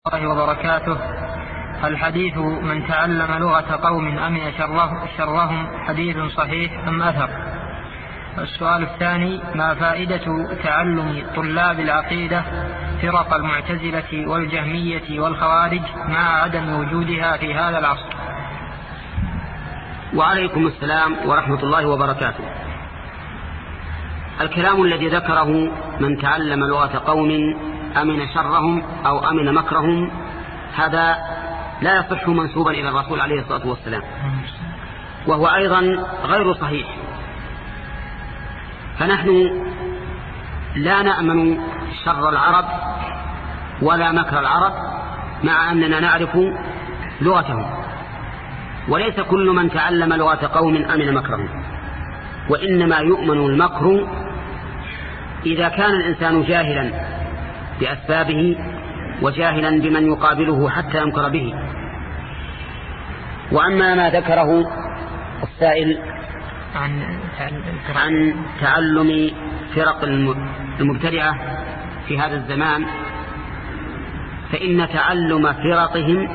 الله وبركاته. الحديث من تعلم لغة قوم أمن شرهم حديث صحيح أم أثر؟ السؤال الثاني: ما فائدة تعلم طلاب العقيدة فرق المعتزلة والجهمية والخوارج مع عدم وجودها في هذا العصر؟ وعليكم السلام ورحمة الله وبركاته. الكلام الذي ذكره من تعلم لغة قوم أمن شرهم أو أمن مكرهم هذا لا يصح منسوبا إلى الرسول عليه الصلاة والسلام، وهو أيضا غير صحيح. فنحن لا نأمن شر العرب ولا مكر العرب مع أننا نعرف لغتهم، وليس كل من تعلم لغة قوم أمن مكرهم، وإنما يؤمن المكر إذا كان الإنسان جاهلا بأسبابه وجاهلا بمن يقابله حتى يمكر به. وأما ما ذكره السائل عن تعلم فرق المبتدعة في هذا الزمان، فإن تعلم فرقهم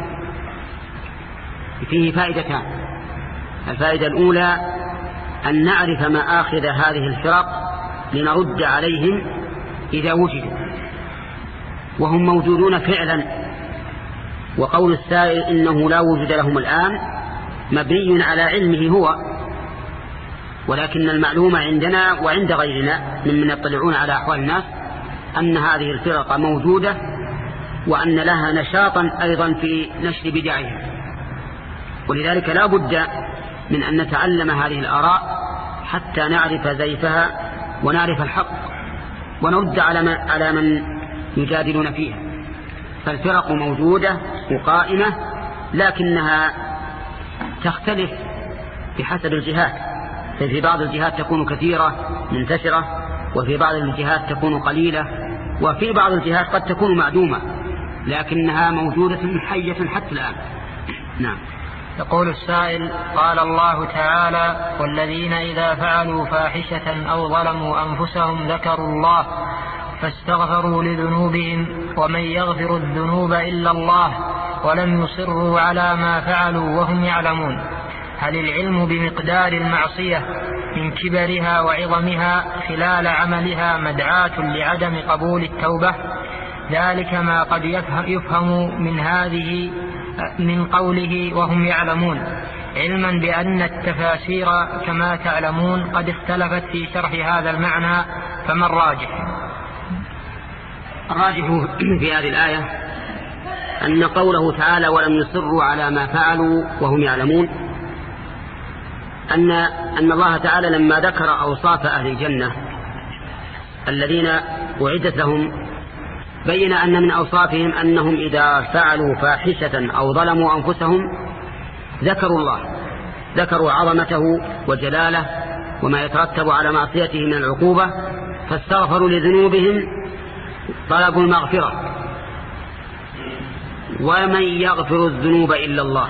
فيه فائدتان. الفائدة الأولى أن نعرف مآخذ هذه الفرق لنرد عليهم إذا وجدوا، وهم موجودون فعلا. وقول السائل إنه لا وجود لهم الآن مبني على علمه هو، ولكن المعلومة عندنا وعند غيرنا ممن يطلعون على أحوال الناس أن هذه الفرق موجودة، وأن لها نشاطا أيضا في نشر بدعهم. ولذلك لا بد من أن نتعلم هذه الآراء حتى نعرف زيفها ونعرف الحق ونرد على من يجادلون فيها. فالفرق موجودة وقائمة، لكنها تختلف بحسب الجهات. ففي بعض الجهات تكون كثيرة منتشرة، وفي بعض الجهات تكون قليلة، وفي بعض الجهات قد تكون معدومة، لكنها موجودة حية حتى الآن. نعم. يقول السائل: قال الله تعالى: والذين إذا فعلوا فاحشة أو ظلموا أنفسهم ذكروا الله فاستغفروا لذنوبهم ومن يغفر الذنوب إلا الله ولم يصروا على ما فعلوا وهم يعلمون. هل العلم بمقدار المعصية من كبرها وعظمها خلال عملها مدعاة لعدم قبول التوبة؟ ذلك ما قد يفهم من قوله وهم يعلمون، علما بأن التفاسير كما تعلمون قد اختلفت في شرح هذا المعنى، فما الراجح؟ الراجح في هذه الآية أن قوله تعالى ولم يصروا على ما فعلوا وهم يعلمون، أن الله تعالى لما ذكر أوصاف أهل الجنة الذين أعدت لهم بين أن من أوصافهم أنهم إذا فعلوا فاحشة أو ظلموا أنفسهم ذكروا الله، ذكروا عظمته وجلاله وما يترتب على معصيته من العقوبة، فاستغفروا لذنوبهم، طلبوا المغفرة. ومن يغفر الذنوب إلا الله،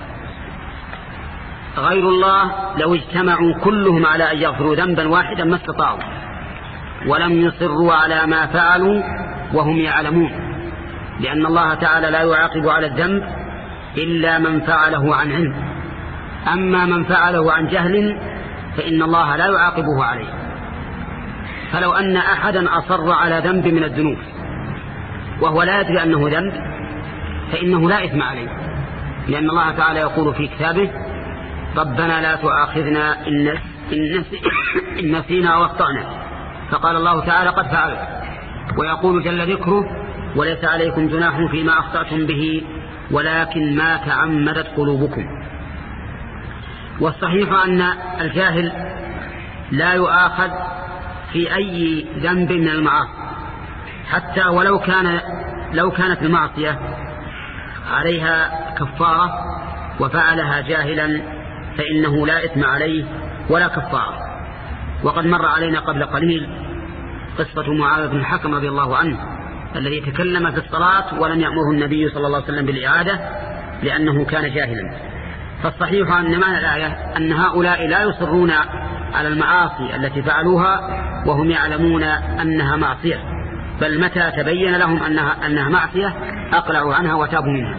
غير الله لو اجتمعوا كلهم على أن يغفروا ذنبا واحدا ما استطاعوا. ولم يصروا على ما فعلوا وهم يعلمون، لأن الله تعالى لا يعاقب على الذنب إلا من فعله عن علم، أما من فعله عن جهل فإن الله لا يعاقبه عليه. فلو أن أحدا أصر على ذنب من الذنوب وهو لا يدري أنه ذنب فإنه لا إثم عليه، لأن الله تعالى يقول في كتابه: ربنا لا تؤاخذنا إن نسينا واخطأنا. فقال الله تعالى: قد فعلت. ويقول جل ذكره: وليس عليكم جناح فيما أخطأتم به ولكن ما تعمدت قلوبكم. والصحيح أن الجاهل لا يؤاخذ في أي ذنب من المعاصي، حتى لو كانت المعصية عليها كفارة وفعلها جاهلا فإنه لا إثم عليه ولا كفارة. وقد مر علينا قبل قليل قصة معاذ بن الحكم رضي الله عنه الذي تكلم في الصلاة ولم يأمره النبي صلى الله عليه وسلم بالإعادة لأنه كان جاهلا. فالصحيح أن معنى الآية أن هؤلاء لا يصرون على المعاصي التي فعلوها وهم يعلمون أنها معصية، بل متى تبين لهم أنها معصية أقلعوا عنها وتابوا منها.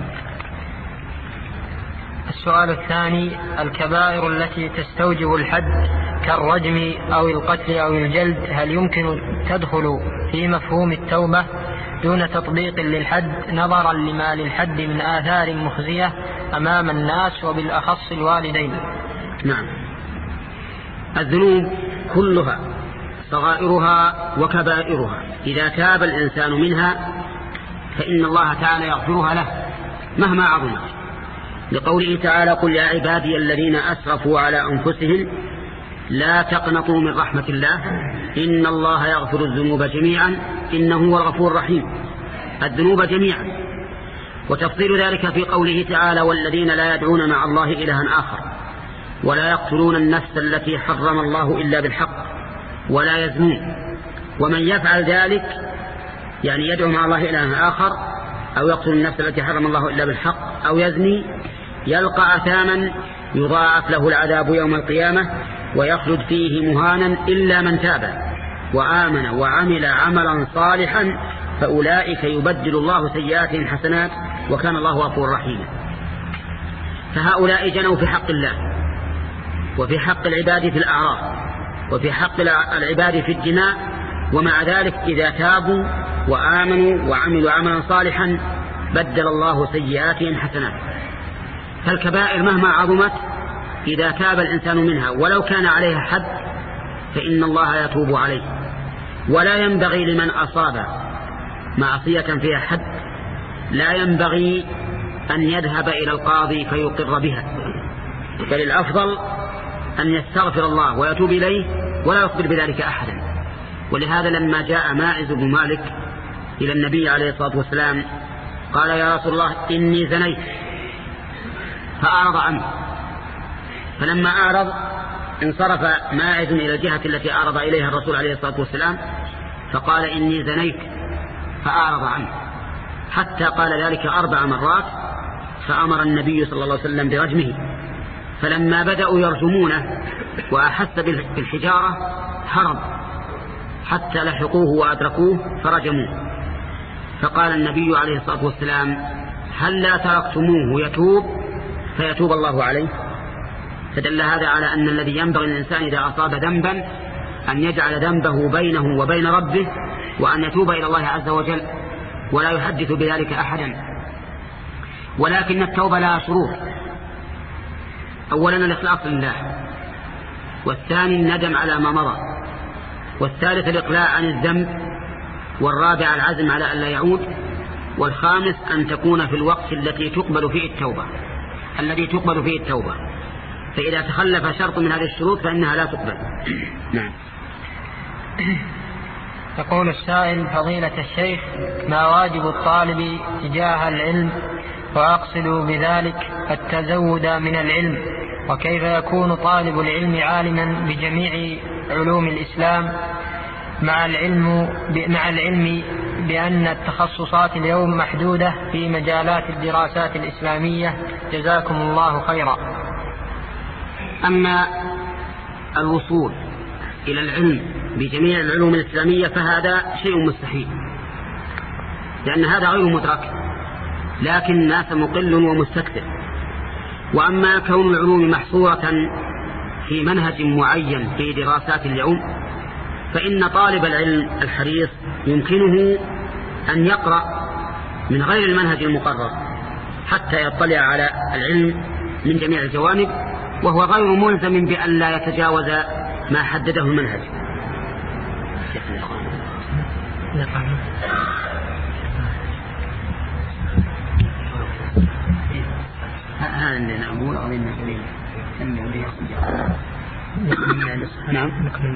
السؤال الثاني: الكبائر التي تستوجب الحد كالرجم أو القتل أو الجلد هل يمكن تدخل في مفهوم التوبة دون تطبيق للحد نظرا لما للحد من آثار مخزية أمام الناس وبالأخص الوالدين؟ نعم، الذنوب كلها صغائرها وكبائرها إذا تاب الإنسان منها فإن الله تعالى يغفرها له مهما عظمت، لقوله تعالى: قل يا عبادي الذين أسرفوا على أنفسهم لا تقنطوا من رحمة الله إن الله يغفر الذنوب جميعا إنه هو الغفور الرحيم. الذنوب جميعا. وتفصيل ذلك في قوله تعالى: والذين لا يدعون مع الله إلها آخر ولا يقتلون النفس التي حرم الله إلا بالحق ولا يزنون ومن يفعل ذلك، يعني يدعو مع الله إلها آخر أو يقتل النفس التي حرم الله إلا بالحق أو يزني يلقى أثاما يضاعف له العذاب يوم القيامة ويخلد فيه مهانا إلا من تاب وآمن وعمل عملا صالحا فأولئك يبدل الله سيئاتهم حسنات وكان الله غفورا رحيما. فهؤلاء جنوا في حق الله وفي حق العباد في الأعراض وفي حق العباد في الدماء، ومع ذلك إذا تابوا وآمنوا وعملوا عملا صالحا بدل الله سيئاتهم حسنات. فالكبائر مهما عظمت إذا تاب الإنسان منها ولو كان عليها حد فإن الله يتوب عليه، ولا ينبغي لمن أصاب معصية فيها حد لا ينبغي أن يذهب إلى القاضي فيقر بها، بل الأفضل أن يستغفر الله ويتوب إليه ولا يخبر بذلك أحدا. ولهذا لما جاء ماعز بن مالك إلى النبي عليه الصلاة والسلام قال: يا رسول الله إني زنيت، فأعرض عنه. فلما أعرض انصرف ماعز إلى الجهة التي أعرض إليها الرسول عليه الصلاة والسلام فقال: إني زنيت، فأعرض عنه حتى قال ذلك 4 مرات، فأمر النبي صلى الله عليه وسلم برجمه. فلما بدأوا يرجمونه وأحس بالحجارة هرب حتى لحقوه وأدركوه فرجموه. فقال النبي عليه الصلاة والسلام: هل لا تركتموه يتوب فيتوب الله عليه؟ فدل هذا على أن الذي ينبغي للإنسان إذا أصاب ذنبا أن يجعل ذنبه بينه وبين ربه وأن يتوب إلى الله عز وجل ولا يحدث بذلك أحدا. ولكن التوبة لها شروط: أولا الإخلاص لله، والثاني الندم على ما مضى، والثالث الإقلاع عن الذنب، والرابع العزم على أن لا يعود، والخامس أن تكون في الوقت الذي تقبل فيه التوبة فإذا تخلف شرط من هذه الشروط فإنها لا تقبل. نعم. يقول السائل: فضيلة الشيخ، ما واجب الطالب تجاه العلم؟ وأقصد بذلك التزود من العلم، وكيف يكون طالب العلم عالما بجميع علوم الإسلام مع العلم بأن التخصصات اليوم محدودة في مجالات الدراسات الإسلامية؟ جزاكم الله خيرا. أما الوصول إلى العلم بجميع العلوم الإسلامية فهذا شيء مستحيل، لأن هذا غير مدرك، لكن الناس مقل ومستكثر. وأما كون العلوم محصورة في منهج معين في دراسات اليوم فإن طالب العلم الحريص يمكنه أن يقرأ من غير المنهج المقرر حتى يطلع على العلم من جميع الجوانب، وهو غير ملزم بأن لا يتجاوز ما حدده المنهج. هذا اللي نقول أظن نعم.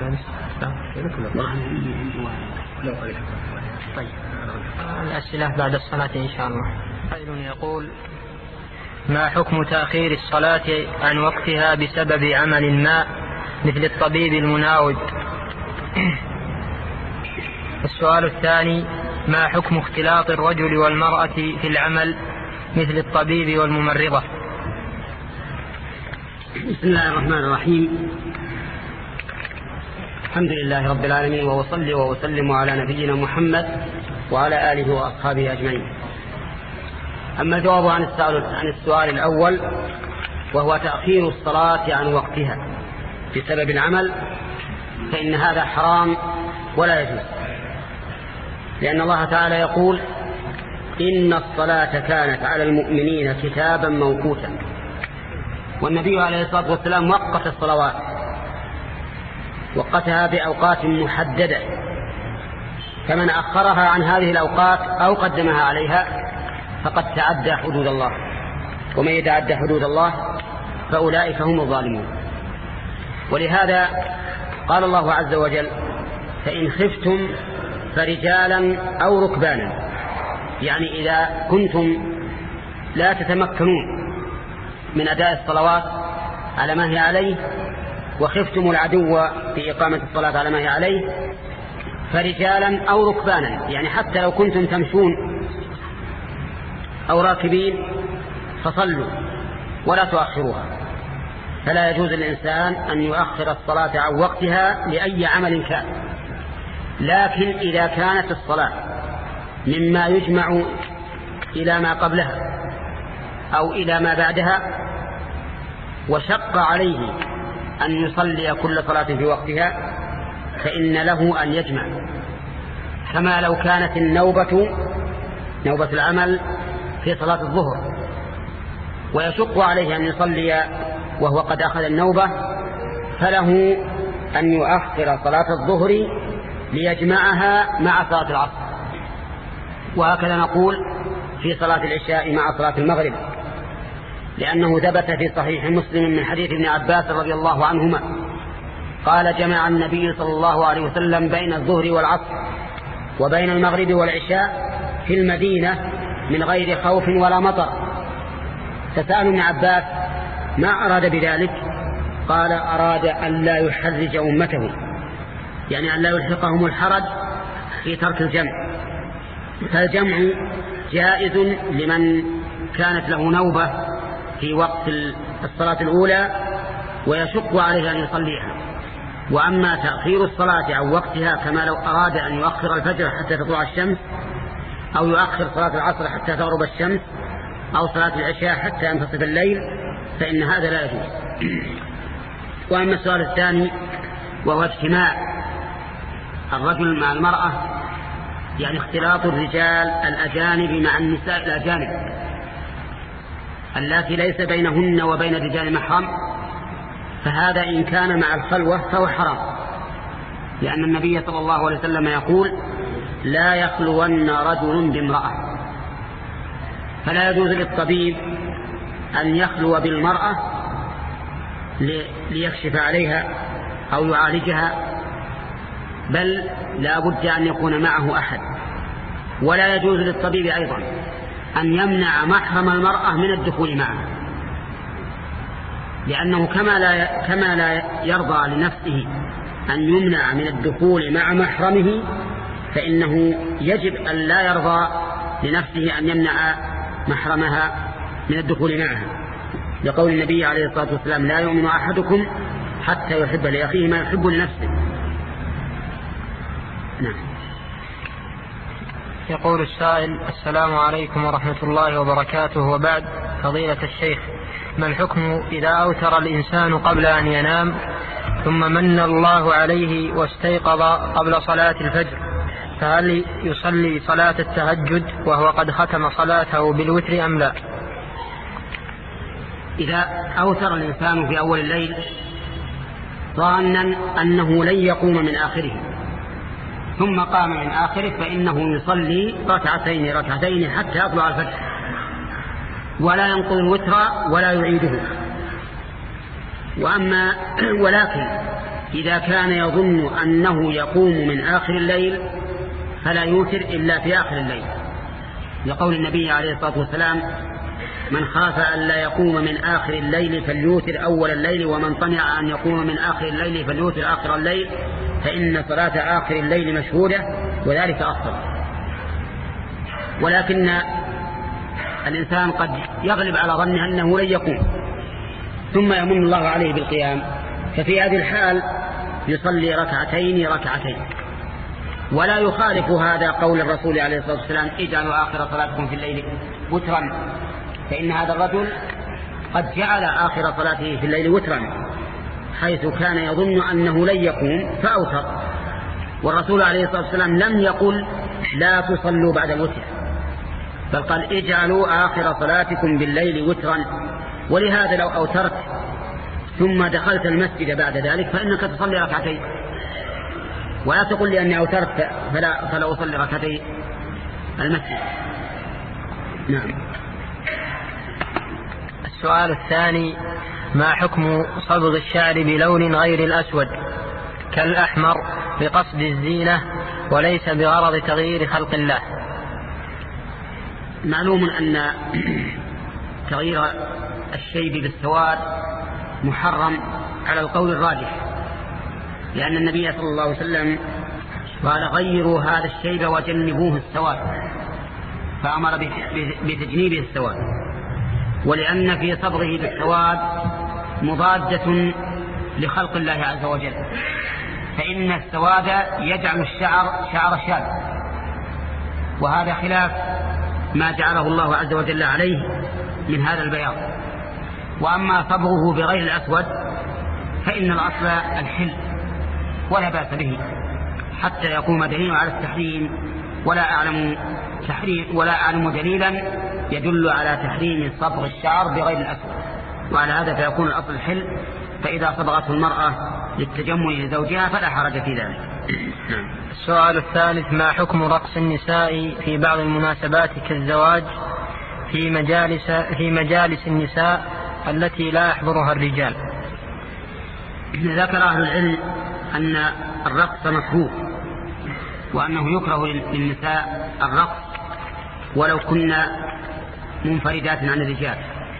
طيب، الأسئلة بعد الصلاة إن شاء الله. قائل يقول: ما حكم تأخير الصلاة عن وقتها بسبب عمل ما مثل الطبيب المناوب؟ السؤال الثاني: ما حكم اختلاط الرجل والمرأة في العمل مثل الطبيب والممرضة؟ بسم الله الرحمن الرحيم. الحمد لله رب العالمين، وأصلي وأسلم على نبينا محمد وعلى آله وأصحابه أجمعين. أما الجواب عن السؤال الأول، وهو تأخير الصلاة عن وقتها بسبب العمل، فإن هذا حرام ولا يجوز، لأن الله تعالى يقول: إن الصلاة كانت على المؤمنين كتابا موقوتا. والنبي عليه الصلاة والسلام وقت الصلوات، وقتها بأوقات محددة، فمن أخرها عن هذه الأوقات أو قدمها عليها فقد تعدى حدود الله، ومن يتعدى حدود الله فأولئك هم الظالمون. ولهذا قال الله عز وجل: فإن خفتم فرجالا أو ركبانا، يعني إذا كنتم لا تتمكنون من أداء الصلوات على ما هي عليه، وخفتم العدو في إقامة الصلاة على ما هي عليه، فرجالا أو ركبانا، يعني حتى لو كنتم تمشون أو راكبين فصلوا ولا تؤخروها. فلا يجوز للإنسان أن يؤخر الصلاة عن وقتها لأي عمل كان، لكن إذا كانت الصلاة مما يجمع إلى ما قبلها أو إلى ما بعدها، وشق عليه أن يصلي كل صلاة في وقتها، فإن له أن يجمع، كما لو كانت نوبة العمل في صلاة الظهر، ويشق عليه أن يصلي وهو قد أخذ النوبة، فله أن يؤخر صلاة الظهر ليجمعها مع صلاة العصر. وهكذا نقول في صلاة العشاء مع صلاة المغرب، لأنه ثبت في صحيح مسلم من حديث ابن عباس رضي الله عنهما قال: جمع النبي صلى الله عليه وسلم بين الظهر والعصر وبين المغرب والعشاء في المدينة من غير خوف ولا مطر. فسأل ابن عباس: ما أراد بذلك؟ قال: أراد أن لا يحرج أمته، يعني أن لا يلحقهم الحرج في ترك الجمع. فالجمع جائز لمن كانت له نوبة في وقت الصلاة الأولى ويشق عليه أن يصليها. وأما تأخير الصلاة عن وقتها، كما لو أراد أن يؤخر الفجر حتى تطلع الشمس، أو يؤخر صلاة العصر حتى تغرب الشمس، أو صلاة العشاء حتى ينتصف الليل، فإن هذا لا يجوز. وأما السؤال الثاني، وهو اجتماع الرجل مع المرأة، يعني اختلاط الرجال الأجانب مع النساء الأجانب التي ليس بينهن وبين الرجال محرم، فهذا إن كان مع الخلوة فهو حرام، لأن النبي صلى الله عليه وسلم يقول: لا يخلون رجل بامرأة. فلا يجوز للطبيب أن يخلو بالمرأة ليكشف عليها أو يعالجها، بل لا بد أن يكون معه أحد. ولا يجوز للطبيب أيضا أن يمنع محرم المرأة من الدخول معها، لأنه كما لا يرضى لنفسه أن يمنع من الدخول مع محرمه، فإنه يجب أن لا يرضى لنفسه أن يمنع محرمها من الدخول معها، لقول النبي عليه الصلاة والسلام: لا يؤمن أحدكم حتى يحب لأخيه ما يحب لنفسه. نعم. يقول السائل: السلام عليكم ورحمة الله وبركاته، وبعد، فضيلة الشيخ، ما الحكم إذا أوتر الإنسان قبل أن ينام ثم من الله عليه واستيقظ قبل صلاة الفجر، فهل يصلي صلاة التهجد وهو قد ختم صلاته بالوتر أم لا؟ إذا أوتر الإنسان في أول الليل ظانا أنه لن يقوم من آخره ثم قام من آخره، فإنه يصلي ركعتين حتى يطلع الفجر، ولا ينقض الوتر ولا يعيده. ولكن إذا كان يظن أنه يقوم من آخر الليل فلا يوتر إلا في آخر الليل، لقول النبي عليه الصلاة والسلام: من خاف أن لا يقوم من آخر الليل فليوتر أول الليل، ومن طمع أن يقوم من آخر الليل فليوتر آخر الليل، فإن صلاة آخر الليل مشهودة وذلك أفضل. ولكن الإنسان قد يغلب على ظنه أنه لن يقوم ثم يمن الله عليه بالقيام، ففي هذه الحال يصلي ركعتين ولا يخالف هذا قول الرسول عليه الصلاة والسلام اجعلوا آخر صلاتكم في الليل وترا، فإن هذا الرجل قد جعل آخر صلاته في الليل وترا، حيث كان يظن أنه لن يقوم فأوتر، والرسول عليه الصلاة والسلام لم يقل لا تصلوا بعد الوتر، بل قال اجعلوا آخر صلاتكم بالليل وترا. ولهذا لو أوترت ثم دخلت المسجد بعد ذلك فإنك تصلي ركعتين، ولا تقول لي أني أوترت فلا أصلي ركعتي المسجد. نعم. السؤال الثاني: ما حكم صبغ الشعر بلون غير الأسود كالأحمر بقصد الزينة وليس بغرض تغيير خلق الله؟ معلوم أن تغيير الشيب بالسواد محرم على القول الراجح، لأن النبي صلى الله عليه وسلم قال غيروا هذا الشيب وجنبوه السواد، فأمر بتجنيبه السواد، ولأن في صبغه بالسواد مضادة لخلق الله عز وجل، فإن السواد يجعل الشعر شعر شاب، وهذا خلاف ما جعله الله عز وجل عليه من هذا البياض. وأما صبغه بغير الأسود فإن الأصل الحل ولا بأس به حتى يقوم دليل على التحريم، ولا أعلم دليلا يدل على تحريم صبغ الشعر بغير الأسود، وعلى هذا فيكون الأصل الحل، فإذا صبغته المرأة للتجمل لزوجها فلا حرج في ذلك. السؤال الثالث: ما حكم رقص النساء في بعض المناسبات كالزواج في مجالس النساء التي لا يحضرها الرجال؟ ذكر أهل العلم أن الرقص مكروه، وأنه يكره للنساء الرقص ولو كنا منفردات عن الرجال،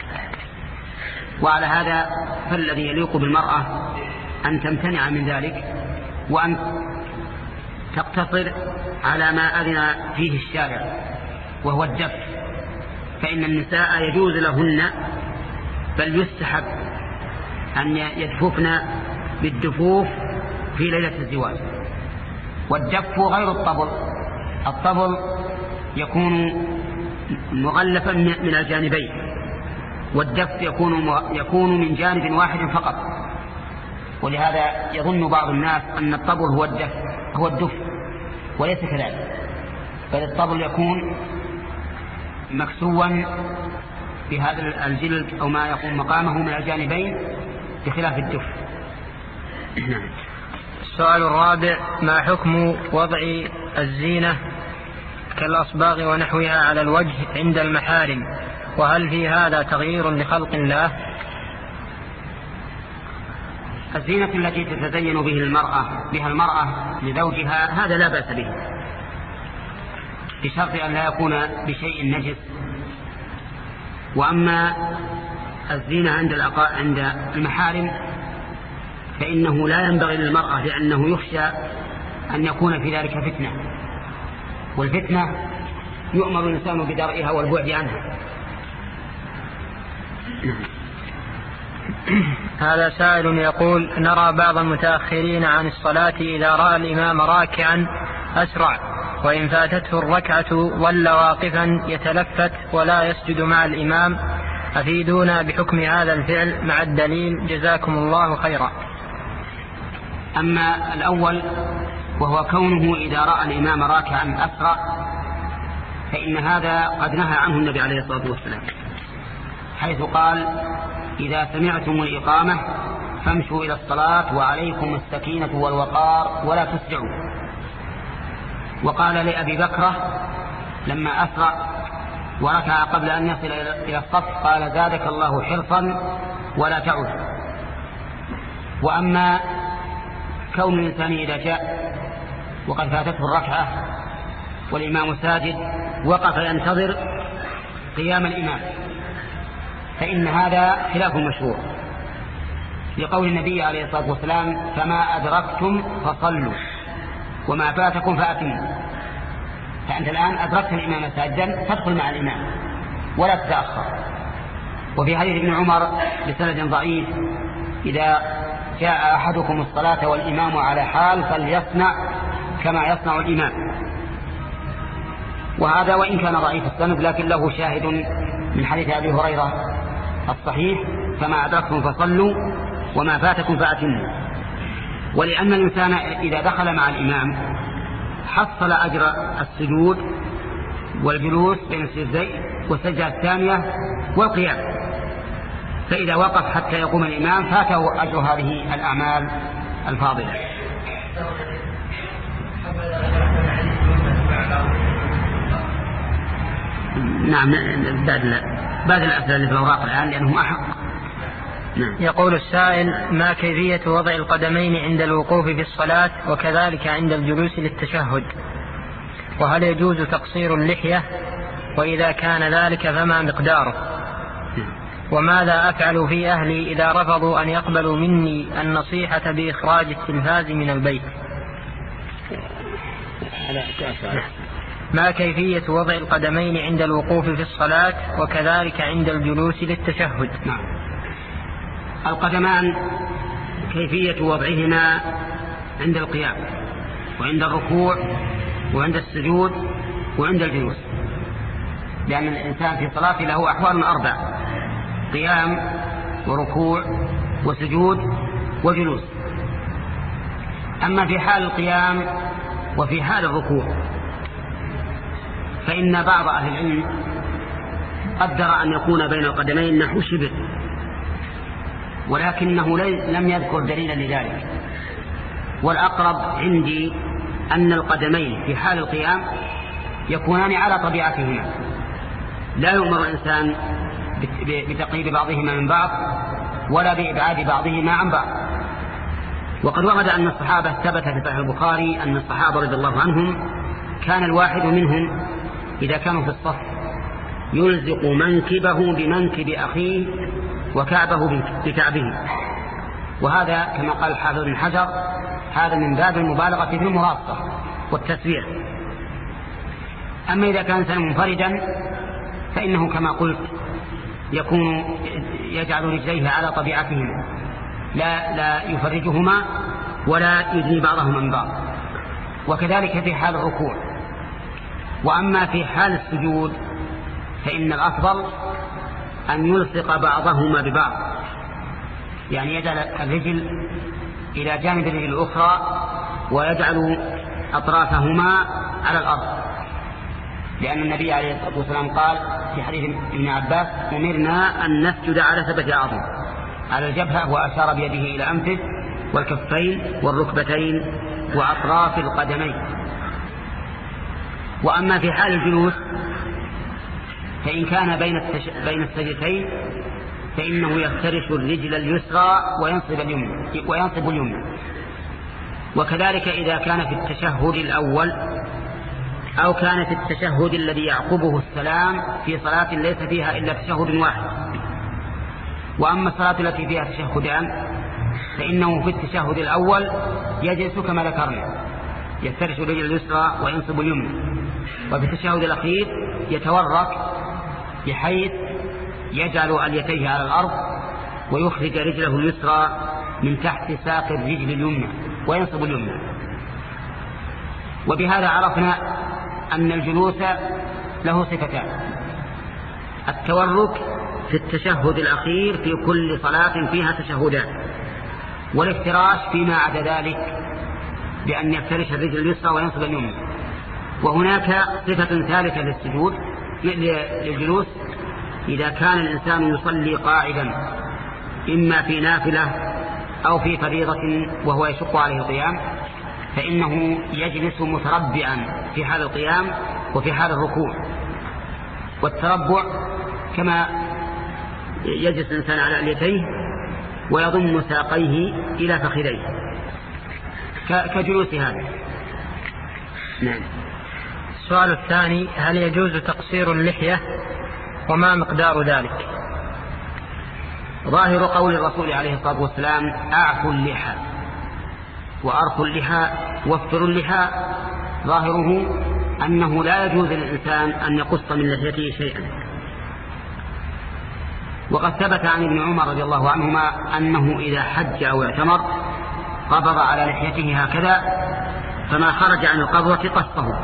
وعلى هذا فالذي يليق بالمرأة أن تمتنع من ذلك، وأن تقتصر على ما أذن فيه الشارع وهو الدف، فإن النساء يجوز لهن بل يستحب أن يدففن بالدفوف في ليلة الزواج. والدف غير الطبل، الطبل يكون مغلفا من الجانبين، والدف يكون من جانب واحد فقط، ولهذا يظن بعض الناس أن الطبل هو الدف، وليس كذلك، بل الطبل يكون مكسوا بهذا الجلد أو ما يقوم مقامه من الجانبين بخلاف الدف. السؤال الرابع: ما حكم وضع الزينة كالأصباغ ونحوها على الوجه عند المحارم، وهل في هذا تغيير لخلق الله؟ الزينة التي تتزين بها المرأة لزوجها هذا لا بأس به، بشرط أن لا يكون بشيء نجس. وأما الزينة عند المحارم فإنه لا ينبغي للمرأة، لأنه يخشى أن يكون في ذلك فتنة، والفتنة يؤمر الإنسان بدرئها والبعد عنها. هذا سائل يقول: نرى بعض المتأخرين عن الصلاة إذا رأى الإمام راكعا أسرع، وإن فاتته الركعة ظل واقفا يتلفت ولا يسجد مع الإمام، أفيدونا بحكم هذا الفعل مع الدليل جزاكم الله خيرا. أما الأول وهو كونه إذا رأى الإمام راكعا أسرع، فإن هذا قد نهى عنه النبي عليه الصلاة والسلام، حيث قال: إذا سمعتم الإقامة فامشوا إلى الصلاة وعليكم السكينة والوقار ولا تسرعوا. وقال لأبي بكرة لما أسرع وركع قبل أن يصل إلى الصف قال: زادك الله حرصا ولا تعد. وأما كون الإنسان إذا جاء وقد فاتته الركعة والإمام ساجد وقف ينتظر قيام الإمام، فإن هذا خلاف مشروع، لقول النبي عليه الصلاة والسلام: فما أدركتم فصلوا وما فاتكم فأتموا. فأنت الآن أدركت الإمام ساجدا فادخل مع الإمام ولا تتأخر. وفي حديث ابن عمر بسند ضعيف: إذا جاء أحدكم الصلاة والإمام على حال فليصنع كما يصنع الإمام. وهذا وإن كان ضعيف السند لكن له شاهد من حديث أبي هريرة الصحيح: فما أدركتم فصلوا وما فاتكم فأتموا. ولأن الإنسان إذا دخل مع الإمام حصل أجر السجود والجلوس بين السجدين والسجدة الثانية والقيام، فإذا وقف حتى يقوم الإمام فاته أجر هذه الأعمال الفاضلة. نعم، بعد الأسئلة اللي في الأوراق الآن لأنهم أحق. نعم. يقول السائل: ما كيفية وضع القدمين عند الوقوف في الصلاة وكذلك عند الجلوس للتشهد؟ وهل يجوز تقصير اللحية؟ وإذا كان ذلك فما مقداره؟ وماذا أفعل في أهلي إذا رفضوا أن يقبلوا مني النصيحة بإخراج التلفاز من البيت؟ ما كيفية وضع القدمين عند الوقوف في الصلاة وكذلك عند الجلوس للتشهد؟ نعم. القدمان كيفية وضعهما عند القيام وعند الركوع وعند السجود وعند الجلوس، لأن الإنسان في صلاته له أحوال 4: قيام وركوع وسجود وجلوس. أما في حال القيام وفي حال الركوع فإن بعض أهل العلم قدر أن يكون بين القدمين نحو شبر، ولكنه لم يذكر دليلا لذلك. والأقرب عندي أن القدمين في حال القيام يكونان على طبيعتهما، لا يؤمر الإنسان بتقريب بعضهما من بعض ولا بإبعاد بعضهما عن بعض. وقد ورد أن الصحابة ثبت في صحيح البخاري أن الصحابة رضي الله عنهم كان الواحد منهم إذا كانوا في الصف يلزق منكبه بمنكب أخيه وكعبه بكعبه. وهذا كما قال الحافظ بن حجر هذا من باب المبالغة في المراصة والتسوية. أما إذا كان إنسان منفردا فإنه كما قلت يكون يجعل رجليه على طبيعتهما، لا يفرجهما ولا يدني بعضهما من بعض. وكذلك في حال الركوع. وأما في حال السجود فإن الأفضل أن يلصق بعضهما ببعض، يعني يجعل الرجل إلى جانب الرجل الأخرى ويجعل أطرافهما على الأرض، لأن النبي عليه الصلاة والسلام قال في حديث ابن عباس: أمرنا أن نسجد على 7 أعظم، على الجبهة، وأشار بيده إلى أنفه والكفين والركبتين وأطراف القدمين. وأما في حال الجلوس فإن كان بين السجدتين فإنه يفترش الرجل اليسرى وينصب اليمنى. وكذلك إذا كان في التشهد الأول أو كان في التشهد الذي يعقبه السلام في صلاة ليس فيها إلا تشهد واحد. وأما الصلاة التي فيها تشهدان فإنه في التشهد الأول يجلس كما ذكرنا، يفترش الرجل اليسرى وينصب اليمنى. وفي التشهد الأخير يتورك بحيث يجعل اليتيه على الأرض ويخرج رجله اليسرى من تحت ساق الرجل اليمنى وينصب اليمنى. وبهذا عرفنا أن الجلوس له صفتان: التورك في التشهد الأخير في كل صلاة فيها تشهدان، والافتراش فيما عدا ذلك بأن يفترش الرجل اليسرى وينصب اليمنى. وهناك صفة ثالثة للجلوس: إذا كان الإنسان يصلي قاعدا إما في نافلة أو في فريضة وهو يشق عليه القيام فإنه يجلس متربعا في حال القيام وفي حال الركوع. والتربع كما يجلس الإنسان على اليتيه ويضم ساقيه إلى فخذيه كجلوس هذا. نعم. السؤال الثاني: هل يجوز تقصير اللحية وما مقدار ذلك؟ ظاهر قول الرسول عليه الصلاة والسلام: أعفوا اللحى وأرخوا اللحى وافطروا اللحى، ظاهره أنه لا يجوز للإنسان أن يقص من لحيته شيئا. وقد ثبت عن ابن عمر رضي الله عنهما أنه إذا حج أو اعتمر قبض على لحيته هكذا، فما خرج عن القبضة قصه.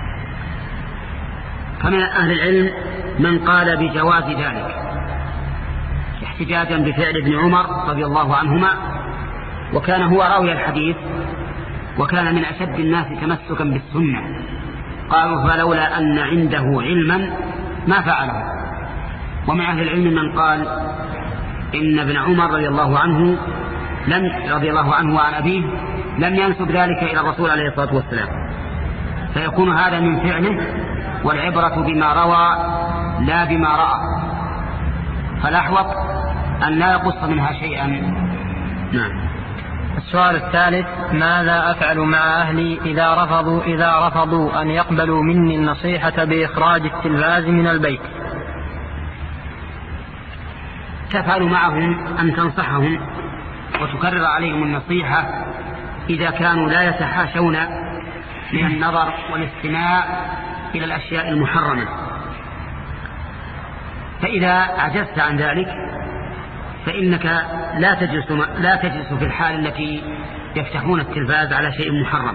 فمن أهل العلم من قال بجواز ذلك احتجاجا بفعل ابن عمر رضي الله عنهما، وكان هو راوي الحديث وكان من أشد الناس تمسكا بالسنة. قالوا فلولا أن عنده علما ما فعله. ومن أهل العلم من قال إن ابن عمر رضي الله عنه وعن أبيه لم ينسب ذلك إلى الرسول عليه الصلاة والسلام، فيكون هذا من فعله، والعبرة بما روى لا بما رأى، فالأحوط أن لا يقص منها شيئا. نعم. السؤال الثالث: ماذا أفعل مع أهلي إذا رفضوا أن يقبلوا مني النصيحة بإخراج التلفاز من البيت؟ تفعل معهم أن تنصحهم وتكرر عليهم النصيحة إذا كانوا لا يتحاشون من النظر والاستماع إلى الأشياء المحرمة. فإذا عجزت عن ذلك فإنك لا تجلس في الحال التي يفتحون التلفاز على شيء محرم،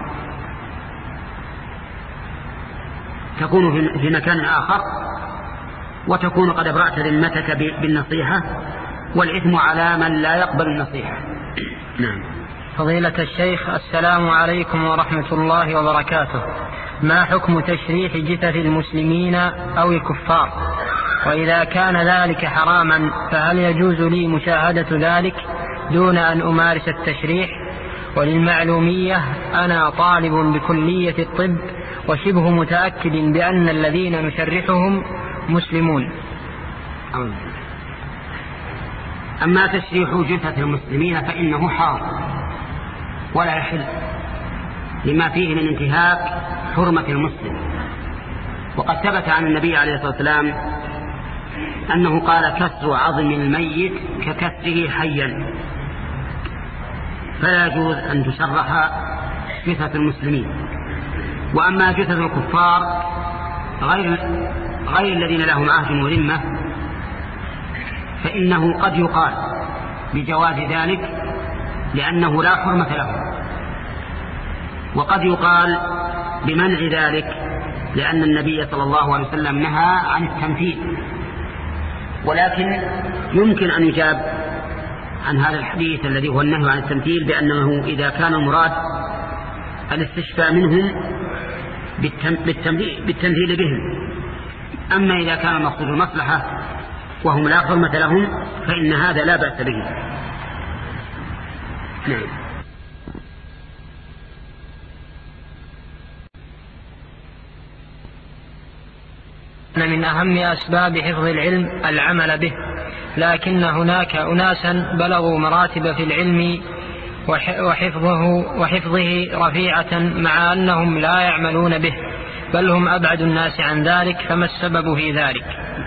تكون في مكان آخر وتكون قد أبرأت ذمتك بالنصيحة، والإثم على من لا يقبل النصيحة. نعم. فضيلة الشيخ، السلام عليكم ورحمة الله وبركاته. ما حكم تشريح جثث المسلمين أو الكفار؟ وإذا كان ذلك حراما فهل يجوز لي مشاهدة ذلك دون أن أمارس التشريح؟ وللمعلومية أنا طالب بكلية الطب وشبه متأكد بأن الذين نشرحهم مسلمون. أما تشريح جثث المسلمين فإنه حرام ولا يحل لما فيه من انتهاك حرمة المسلم. وقد ثبت عن النبي عليه الصلاة والسلام أنه قال: كسر عظم الميت ككسره حيا. فلا يجوز أن تشرح جثث المسلمين. وأما جثث الكفار غير الذين لهم عهد وذمة فإنه قد يقال بجواز ذلك لأنه لا حرمة له، وقد يقال بمنع ذلك لأن النبي صلى الله عليه وسلم نهى عن التمثيل. ولكن يمكن أن يجاب عن هذا الحديث الذي هو النهي عن التمثيل بأنه إذا كان المراد الاستشفاء منهم بالتمثيل بهم. أما إذا كان المقصود المصلحة وهم لا حرمة لهم فإن هذا لا بأس به. نعم. من أهم أسباب حفظ العلم العمل به، لكن هناك أناسا بلغوا مراتب في العلم وحفظه رفيعة مع أنهم لا يعملون به، بل هم أبعد الناس عن ذلك، فما السبب في ذلك؟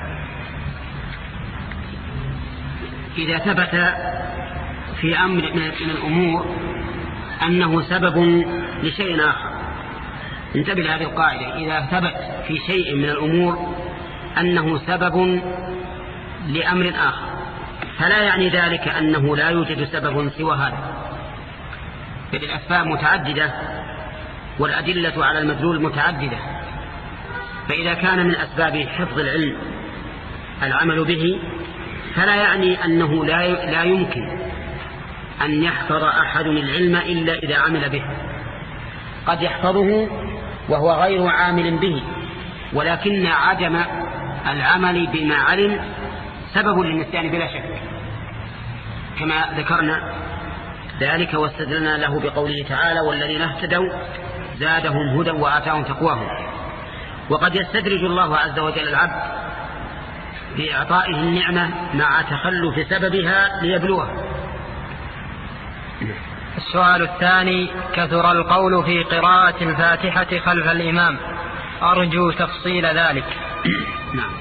إذا ثبت في أمر من الأمور أنه سبب لشيء آخر، انتبه لهذه القاعدة: إذا ثبت في شيء من الأمور أنه سبب لأمر آخر فلا يعني ذلك أنه لا يوجد سبب سوى هذا، بل الأسباب متعددة والأدلة على المدلول متعددة. فإذا كان من أسباب حفظ العلم العمل به فلا يعني أنه لا يمكن أن يحفظ أحد العلم إلا إذا عمل به. قد يحفظه وهو غير عامل به، ولكن عدم العمل بما علم سبب للنسيان بلا شك، كما ذكرنا ذلك واستدلنا له بقوله تعالى: والذين اهتدوا زادهم هدى وآتاهم تقواهم. وقد يستدرج الله عز وجل العبد بإعطائه النعمة مع تخلف سببها ليبلوه. السؤال الثاني: كثر القول في قراءة الفاتحة خلف الإمام، أرجو تفصيل ذلك. نعم.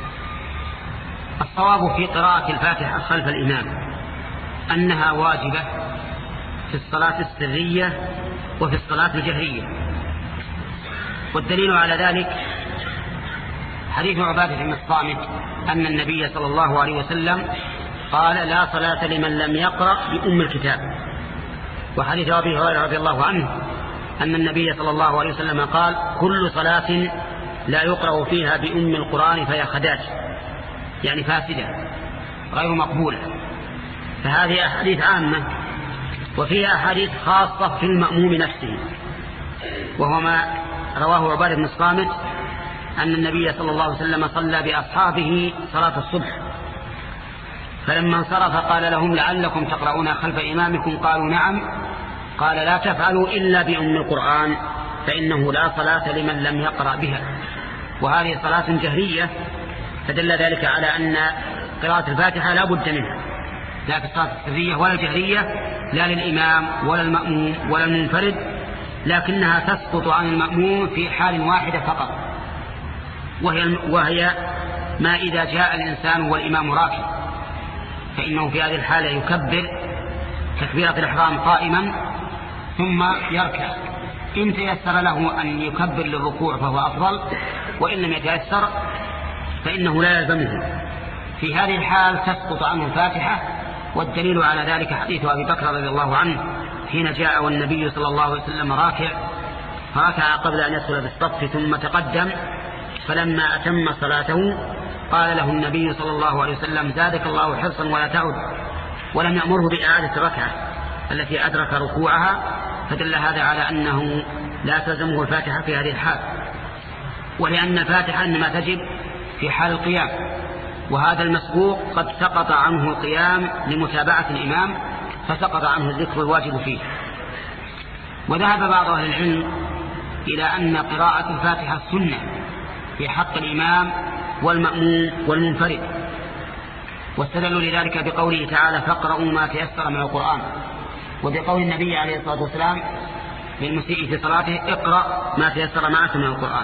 الصواب في قراءة الفاتحة خلف الإمام أنها واجبة في الصلاة السرية وفي الصلاة الجهرية، والدليل على ذلك حديث عبادة بن الصامت أن النبي صلى الله عليه وسلم قال لا صلاة لمن لم يقرأ بأم الكتاب. وحديث أبي هريرة رضي الله عنه أن النبي صلى الله عليه وسلم قال كل صلاة لا يقرأ فيها بأم القرآن فهي خداج، يعني فاسدة غير مقبولة. فهذه أحاديث عامة، وفيها أحاديث خاصة في المأموم نفسه، وهو ما رواه عبادة بن الصامت أن النبي صلى الله عليه وسلم صلى بأصحابه صلاة الصبح، فلما انصرف قال لهم لعلكم تقرؤون خلف إمامكم؟ قالوا نعم. قال لا تفعلوا إلا بأم القرآن فإنه لا صلاة لمن لم يقرأ بها. وهذه صلاة جهرية، فدل ذلك على أن قراءة الفاتحة لا بد منها، لا في الصلاة السرية ولا الجهرية، لا للإمام ولا المأموم ولا المنفرد، لكنها تسقط عن المأموم في حال واحدة فقط، وهي ما إذا جاء الإنسان والإمام راكب، فإنه في هذه الحالة يكبر تكبيرة الإحرام قائما ثم يركع، إن تيسر له أن يكبر للركوع فهو أفضل، وإن لم يتيسر فإنه لا يلزمه. في هذه الحال تسقط عنه الفاتحة، والدليل على ذلك حديث أبي بكر رضي الله عنه حين جاء والنبي صلى الله عليه وسلم راكع، فركع قبل أن يدخل بالصف ثم تقدم، فلما أتم صلاته قال له النبي صلى الله عليه وسلم زادك الله حرصا ولا تعد، ولم يأمره بإعادة الركعة التي أدرك ركوعها، فدل هذا على أنه لا تلزمه الفاتحة في هذه الحال، ولأن الفاتحة إنما تجب في حال القيام، وهذا المسبوق قد سقط عنه القيام لمتابعة الإمام فسقط عنه الذكر الواجب فيه. وذهب بعض أهل العلم إلى أن قراءة الفاتحة سنة في حق الإمام والمأموم والمنفرد، واستدلوا لذلك بقوله تعالى فاقرؤوا ما تيسر من القرآن، وبقول النبي عليه الصلاة والسلام للمسيء في صلاته اقرأ ما تيسر معك من القرآن.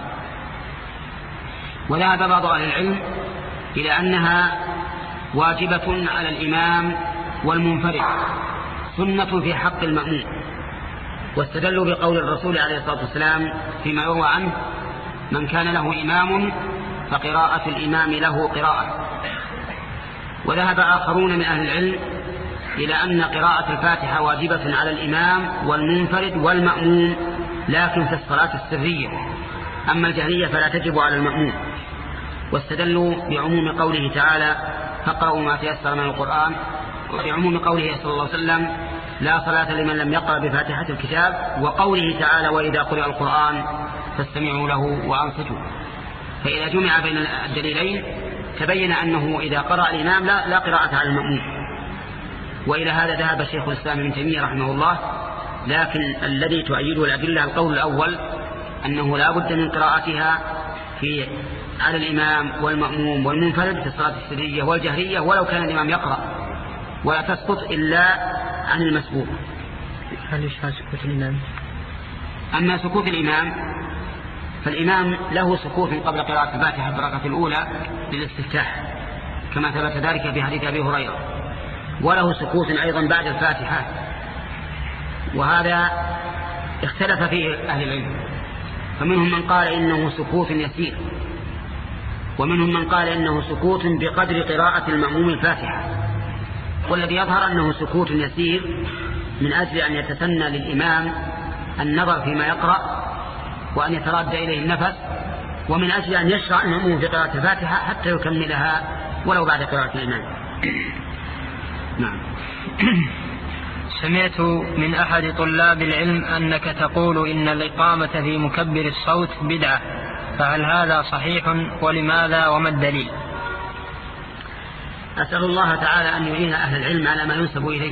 وذهب بعض أهل العلم إلى أنها واجبة على الإمام والمنفرد، سنة في حق المأموم، واستدلوا بقول الرسول عليه الصلاة والسلام فيما يروى عنه من كان له إمام فقراءة الإمام له قراءة. وذهب آخرون من أهل العلم إلى أن قراءة الفاتحة واجبة على الإمام والمنفرد والمأموم، لكن في الصلاة السرية، أما الجهرية فلا تجب على المأموم. واستدلوا بعموم قوله تعالى فاقرؤوا ما تيسر من القرآن، وبعموم قوله صلى الله عليه وسلم لا صلاة لمن لم يقرأ بفاتحة الكتاب، وقوله تعالى وإذا قرئ القرآن فاستمعوا له وأنصتوا. فإذا جمع بين الدليلين تبين أنه إذا قرأ الإمام لا قراءة على المأموم. وإلى هذا ذهب شيخ الإسلام ابن تيمية رحمه الله، لكن الذي تؤيده الأدلة القول الأول أنه لا بد من قراءتها على الإمام والمأموم والمنفرد في الصلاة السرية والجهرية ولو كان الإمام يقرأ، ولا تسقط إلا عن المسبوق. هل يشرع سكوت الإمام؟ أما سكوت الإمام فالإمام له سكوت قبل قراءة الفاتحة في الركعة الأولى للاستفتاح كما ثبت ذلك في حديث أبي هريرة، وله سكوت أيضا بعد الفاتحة، وهذا اختلف فيه أهل العلم، فمنهم من قال إنه سكوت يسير، ومنهم من قال إنه سكوت بقدر قراءة المأموم الفاتحة، والذي يظهر أنه سكوت يسير من أجل أن يتسنى للإمام النظر فيما يقرأ وأن يتردى إليه النفس، ومن أجل أن يشرع المأموم في قراءة الفاتحة حتى يكملها ولو بعد قراءة الإمام. نعم. سمعت من أحد طلاب العلم أنك تقول إن الإقامة في مكبر الصوت بدعة، فهل هذا صحيح؟ ولماذا وما الدليل؟ أسأل الله تعالى أن يعين أهل العلم على ما ينسب إليه،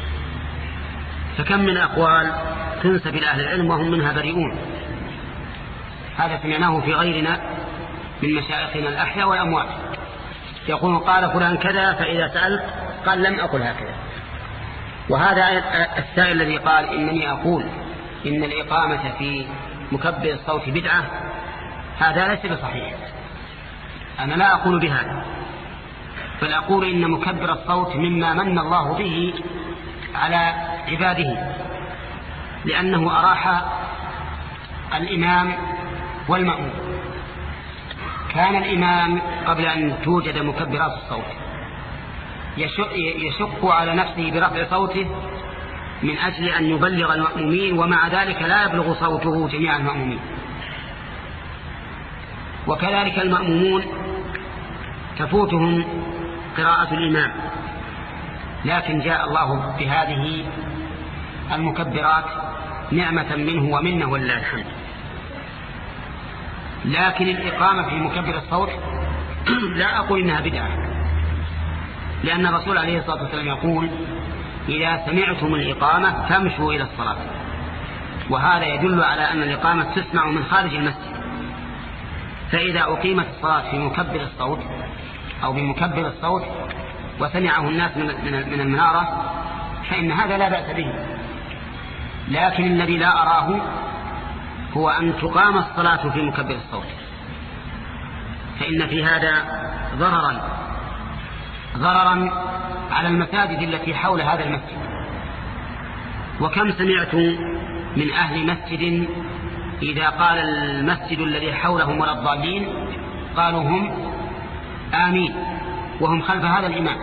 فكم من أقوال تنسب إلى أهل العلم وهم منها بريئون. هذا سمعناه في غيرنا من مشايخنا الأحياء والأموات، يقول قال فلان كذا، فإذا سألت قال لم أقل هكذا. وهذا السائل الذي قال إنني أقول إن الإقامة في مكبر الصوت بدعة، هذا ليس بصحيح، أنا لا أقول بهذا، بل أقول إن مكبر الصوت مما من الله به على عباده، لأنه أراح الإمام والمأموم، كان الإمام قبل أن توجد مكبرات الصوت يشق على نفسه برفع صوته من أجل أن يبلغ المأمومين، ومع ذلك لا يبلغ صوته جميع المأمومين. وكذلك المأمومون تفوتهم قراءة الإمام، لكن جاء الله بهذه المكبرات نعمة منه ومنه ولله الحمد. لكن الإقامة في مكبر الصوت لا أقول إنها بدعة، لأن الرسول عليه الصلاة والسلام يقول: إذا سمعتم الإقامة فامشوا إلى الصلاة. وهذا يدل على أن الإقامة تسمع من خارج المسجد، فإذا أقيمت الصلاة في مكبر الصوت أو بمكبر الصوت وسمعه الناس من المنارة فإن هذا لا بأس به. لكن الذي لا أراه هو أن تقام الصلاة في مكبر الصوت، فإن في هذا ضررا على المساجد التي حول هذا المسجد. وكم سمعت من أهل مسجد إذا قال المسجد الذي حولهم ولا الضالين قالوا هم آمين وهم خلف هذا الإمام.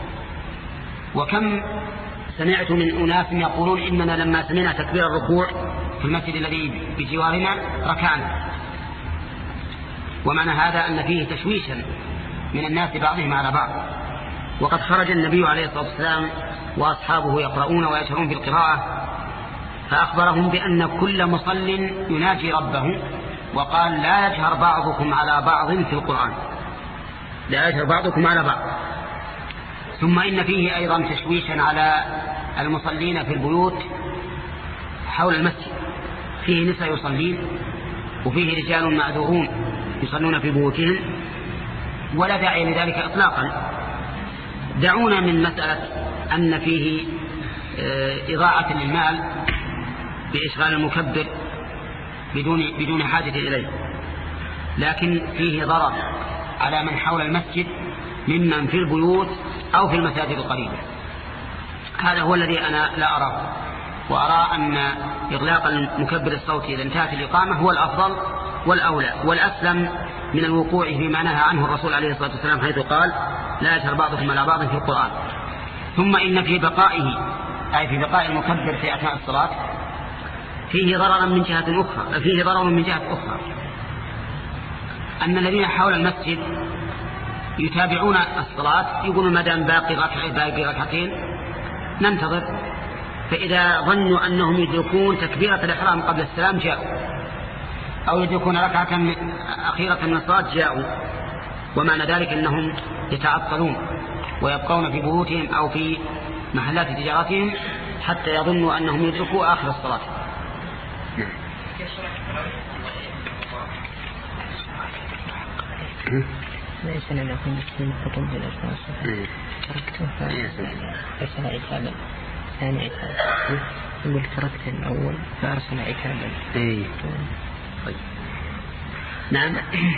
وكم سمعت من أناس يقولون: إننا لما سمعنا تكبير الركوع في المسجد الذي بجوارنا ركعنا. ومعنى هذا أن فيه تشويشا من الناس بعضهم على بعض. وقد خرج النبي عليه الصلاة والسلام وأصحابه يقرؤون ويشهرون بالقراءة، فأخبرهم بأن كل مصل يناجي ربه، وقال: لا يجهر بعضكم على بعض في القرآن، لا يجهر بعضكم على بعض. ثم إن فيه أيضا تشويشا على المصلين في البيوت حول المسجد، فيه نساء يصلين وفيه رجال معذورون يصلون في بيوتهم، ولا داعي لذلك إطلاقا. دعونا من مسألة أن فيه إضاعة للمال بإشغال المكبر بدون حاجة إليه، لكن فيه ضرر على من حول المسجد ممن في البيوت أو في المساجد القريبة. هذا هو الذي أنا لا أراه، وأرى أن إغلاق المكبر الصوتي إذا انتهت الإقامة هو الأفضل والأولى والأسلم من الوقوع فيما نهى عنه الرسول عليه الصلاة والسلام، حيث قال: لا يجهر بعضكم على بعض في القرآن. ثم إن في بقائه، أي في بقاء المكبر في أثناء الصلاة، فيه ضرر من جهة أخرى، أن الذين حول المسجد يتابعون الصلاة يقولون: ما دام باقي ركعتين ننتظر. فإذا ظنوا أنهم يدركون تكبيرة الإحرام قبل السلام جاءوا، أو يدركون ركعة أخيرة من الصلاة جاءوا، ومعنى ذلك أنهم يتعطلون ويبقون في بيوتهم أو في محلات تجارتهم حتى يظنوا أنهم يدركوا آخر الصلاة. ليس لنا في الخطب بالأساس تركته فأرسل عتابا ثاني عتابا، يقول تركت الأول فأرسل عتابا. طيب. نعم.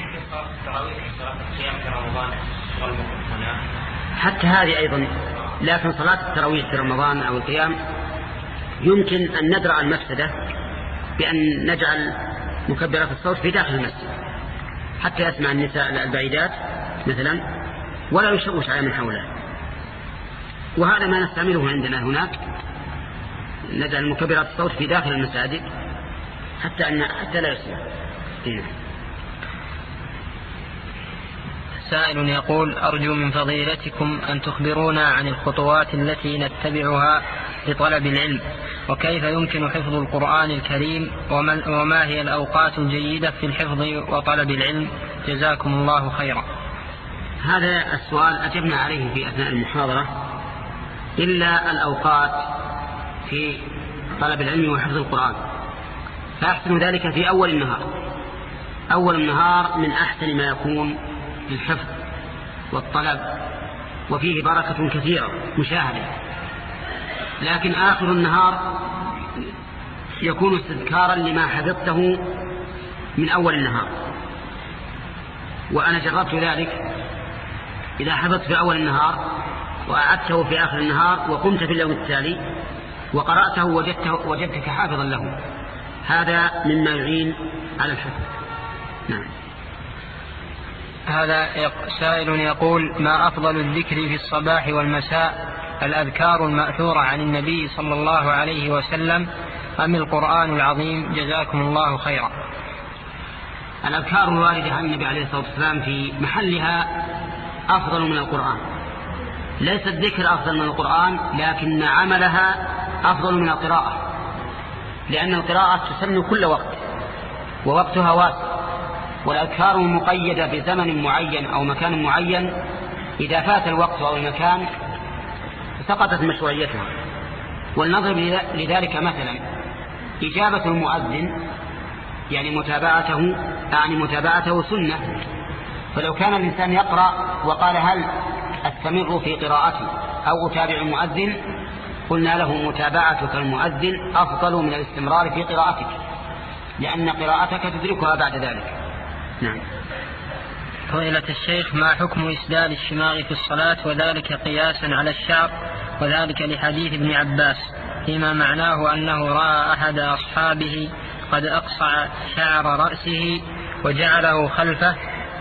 حتى هذه أيضا، لكن صلاة التراويح في رمضان أو القيام يمكن أن ندرع المفسدة بأن نجعل مكبرات الصوت في داخل المسجد حتى يسمع النساء البعيدات مثلا ولا يشوش على من حوله. وهذا ما نستعمله عندنا هناك، نجعل مكبرات الصوت في داخل المساجد حتى لا يسمع. سائل يقول: أرجو من فضيلتكم أن تخبرونا عن الخطوات التي نتبعها لطلب العلم، وكيف يمكن حفظ القرآن الكريم، وما هي الأوقات الجيدة في الحفظ وطلب العلم، جزاكم الله خيرا. هذا السؤال أجبنا عليه في أثناء المحاضرة، إلا الأوقات في طلب العلم وحفظ القرآن، فأحسن ذلك في أول النهار. أول النهار من أحسن ما يكون للحفظ والطلب، وفيه بركة كثيرة مشاهدة. لكن آخر النهار يكون استذكارا لما حفظته من أول النهار، وأنا جربت ذلك. إذا حفظت في أول النهار وأعدته في آخر النهار وقمت في اليوم التالي وقرأته وجدتك حافظا له، هذا مما يعين على الحفظ. نعم. هذا سائل يقول: ما أفضل الذكر في الصباح والمساء، الأذكار المأثورة عن النبي صلى الله عليه وسلم أم القرآن العظيم؟ جزاكم الله خيرا. الأذكار الواردة عن النبي عليه الصلاة والسلام في محلها أفضل من القرآن. ليس الذكر أفضل من القرآن، لكن عملها أفضل من القراءة، لأن القراءة تسن كل وقت ووقتها واسع، والأذكار مقيدة بزمن معين أو مكان معين، إذا فات الوقت أو المكان سقطت مشروعيتها. والنظر لذلك مثلا إجابة المؤذن، يعني متابعته سنة. فلو كان الإنسان يقرأ وقال: هل أستمر في قراءتي أو أتابع المؤذن؟ قلنا له: متابعتك المؤذن أفضل من الاستمرار في قراءتك، لأن قراءتك تدركها بعد ذلك. نعم. فضيلة الشيخ، ما حكم إسدال الشماغ في الصلاة وذلك قياسا على الشعر، وذلك لحديث ابن عباس فيما معناه أنه رأى أحد أصحابه قد أقصع شعر رأسه وجعله خلفه